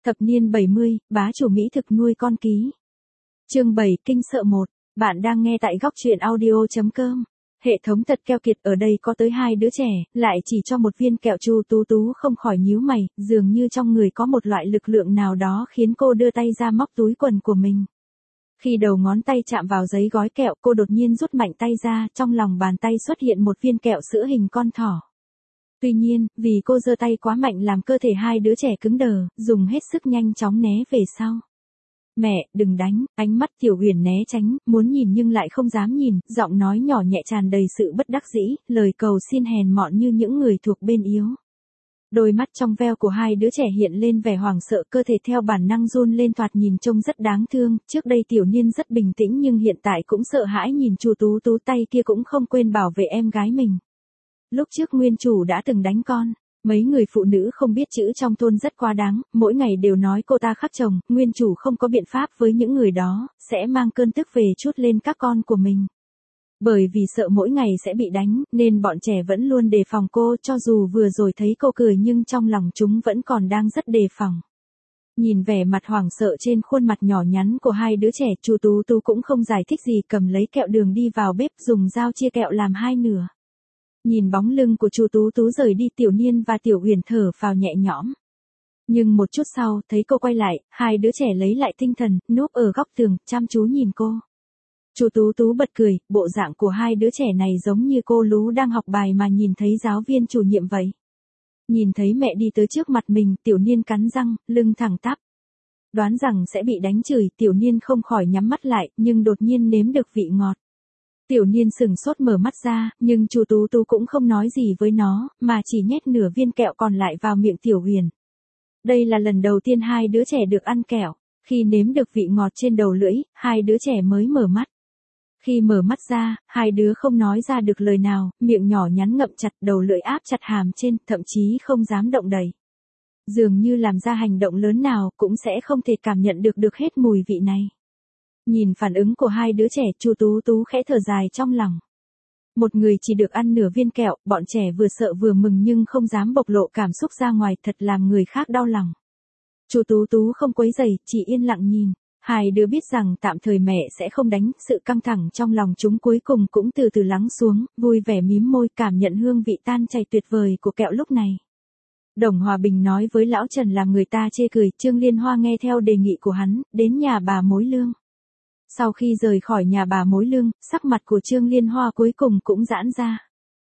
Thập niên 70, bá chủ Mỹ thực nuôi con ký. Chương 7, kinh sợ 1. Bạn đang nghe tại góc truyện audio.com. Hệ thống thật keo kiệt, ở đây có tới 2 đứa trẻ, lại chỉ cho một viên kẹo. Chu Tú Tú không khỏi nhíu mày, dường như trong người có một loại lực lượng nào đó khiến cô đưa tay ra móc túi quần của mình. Khi đầu ngón tay chạm vào giấy gói kẹo, cô đột nhiên rút mạnh tay ra, trong lòng bàn tay xuất hiện một viên kẹo sữa hình con thỏ. Tuy nhiên, vì cô giơ tay quá mạnh làm cơ thể 2 đứa trẻ cứng đờ, dùng hết sức nhanh chóng né về sau. Mẹ, đừng đánh, ánh mắt Tiểu Huyền né tránh, muốn nhìn nhưng lại không dám nhìn, giọng nói nhỏ nhẹ tràn đầy sự bất đắc dĩ, lời cầu xin hèn mọn như những người thuộc bên yếu. Đôi mắt trong veo của 2 đứa trẻ hiện lên vẻ hoảng sợ, cơ thể theo bản năng run lên, thoạt nhìn trông rất đáng thương. Trước đây Tiểu Niên rất bình tĩnh nhưng hiện tại cũng sợ hãi nhìn Chu Tú Tú, tay kia cũng không quên bảo vệ em gái mình. Lúc trước nguyên chủ đã từng đánh con. Mấy người phụ nữ không biết chữ trong thôn rất quá đáng, mỗi ngày đều nói cô ta khắc chồng. Nguyên chủ không có biện pháp với những người đó, sẽ mang cơn tức về trút lên các con của mình. Bởi vì sợ mỗi ngày sẽ bị đánh, nên bọn trẻ vẫn luôn đề phòng cô, cho dù vừa rồi thấy cô cười nhưng trong lòng chúng vẫn còn đang rất đề phòng. Nhìn vẻ mặt hoảng sợ trên khuôn mặt nhỏ nhắn của 2 đứa trẻ, Chu Tú Tú cũng không giải thích gì, cầm lấy kẹo đường đi vào bếp, dùng dao chia kẹo làm 2 nửa. Nhìn bóng lưng của Chu Tú Tú rời đi, Tiểu Niên và Tiểu Huyền thở phào nhẹ nhõm. Nhưng một chút sau, thấy cô quay lại, 2 đứa trẻ lấy lại tinh thần, núp ở góc tường, chăm chú nhìn cô. Chu Tú Tú bật cười, bộ dạng của 2 đứa trẻ này giống như cô lú đang học bài mà nhìn thấy giáo viên chủ nhiệm vậy. Nhìn thấy mẹ đi tới trước mặt mình, Tiểu Niên cắn răng, lưng thẳng tắp. Đoán rằng sẽ bị đánh chửi, Tiểu Niên không khỏi nhắm mắt lại, nhưng đột nhiên nếm được vị ngọt. Tiểu Niên sừng sốt mở mắt ra, nhưng Chu Tú Tú cũng không nói gì với nó, mà chỉ nhét nửa viên kẹo còn lại vào miệng Tiểu Huyền. Đây là lần đầu tiên 2 đứa trẻ được ăn kẹo. Khi nếm được vị ngọt trên đầu lưỡi, 2 đứa trẻ mới mở mắt. Khi mở mắt ra, 2 đứa không nói ra được lời nào, miệng nhỏ nhắn ngậm chặt, đầu lưỡi áp chặt hàm trên, thậm chí không dám động đậy. Dường như làm ra hành động lớn nào cũng sẽ không thể cảm nhận được hết mùi vị này. Nhìn phản ứng của 2 đứa trẻ, Chu Tú Tú khẽ thở dài trong lòng. Một người chỉ được ăn nửa viên kẹo, bọn trẻ vừa sợ vừa mừng nhưng không dám bộc lộ cảm xúc ra ngoài, thật làm người khác đau lòng. Chu Tú Tú không quấy rầy, chỉ yên lặng nhìn. 2 đứa biết rằng tạm thời mẹ sẽ không đánh, sự căng thẳng trong lòng chúng cuối cùng cũng từ từ lắng xuống, vui vẻ mím môi, cảm nhận hương vị tan chảy tuyệt vời của kẹo lúc này. Đồng Hòa Bình nói với Lão Trần làm người ta chê cười, Trương Liên Hoa nghe theo đề nghị của hắn, đến nhà bà Mối Lương. Sau khi rời khỏi nhà bà Mối Lương, sắc mặt của Trương Liên Hoa cuối cùng cũng giãn ra.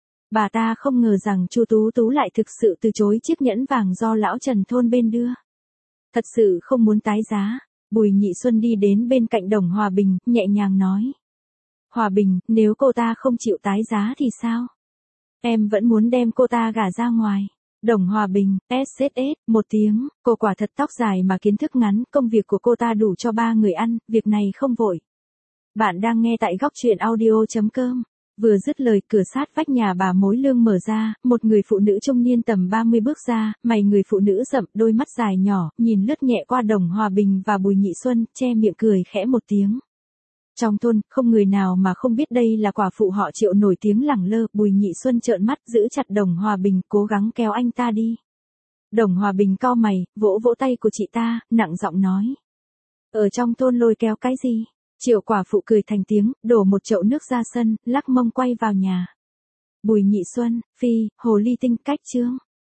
Bà ta không ngờ rằng Chu Tú Tú lại thực sự từ chối chiếc nhẫn vàng do Lão Trần thôn bên đưa. Thật sự không muốn tái giá. Bùi Nhị Xuân đi đến bên cạnh Đồng Hòa Bình, nhẹ nhàng nói. Hòa Bình, nếu cô ta không chịu tái giá thì sao? Em vẫn muốn đem cô ta gả ra ngoài. Đồng Hòa Bình, SSS, một tiếng, cô quả thật tóc dài mà kiến thức ngắn, công việc của cô ta đủ cho 3 người ăn, việc này không vội. Bạn đang nghe tại góc truyện audio.com. Vừa dứt lời, cửa sát vách nhà bà Mối Lương mở ra, một người phụ nữ trung niên tầm 30 bước ra, mày người phụ nữ rậm, đôi mắt dài nhỏ, nhìn lướt nhẹ qua Đồng Hòa Bình và Bùi Nhị Xuân, che miệng cười khẽ một tiếng. Trong thôn, không người nào mà không biết đây là quả phụ họ Triệu nổi tiếng lẳng lơ. Bùi Nhị Xuân trợn mắt, giữ chặt Đồng Hòa Bình, cố gắng kéo anh ta đi. Đồng Hòa Bình cau mày, vỗ vỗ tay của chị ta, nặng giọng nói. Ở trong thôn lôi kéo cái gì? Triệu quả phụ cười thành tiếng, đổ một chậu nước ra sân, lắc mông quay vào nhà. Bùi Nhị Xuân, phi, hồ ly tinh, cách chương.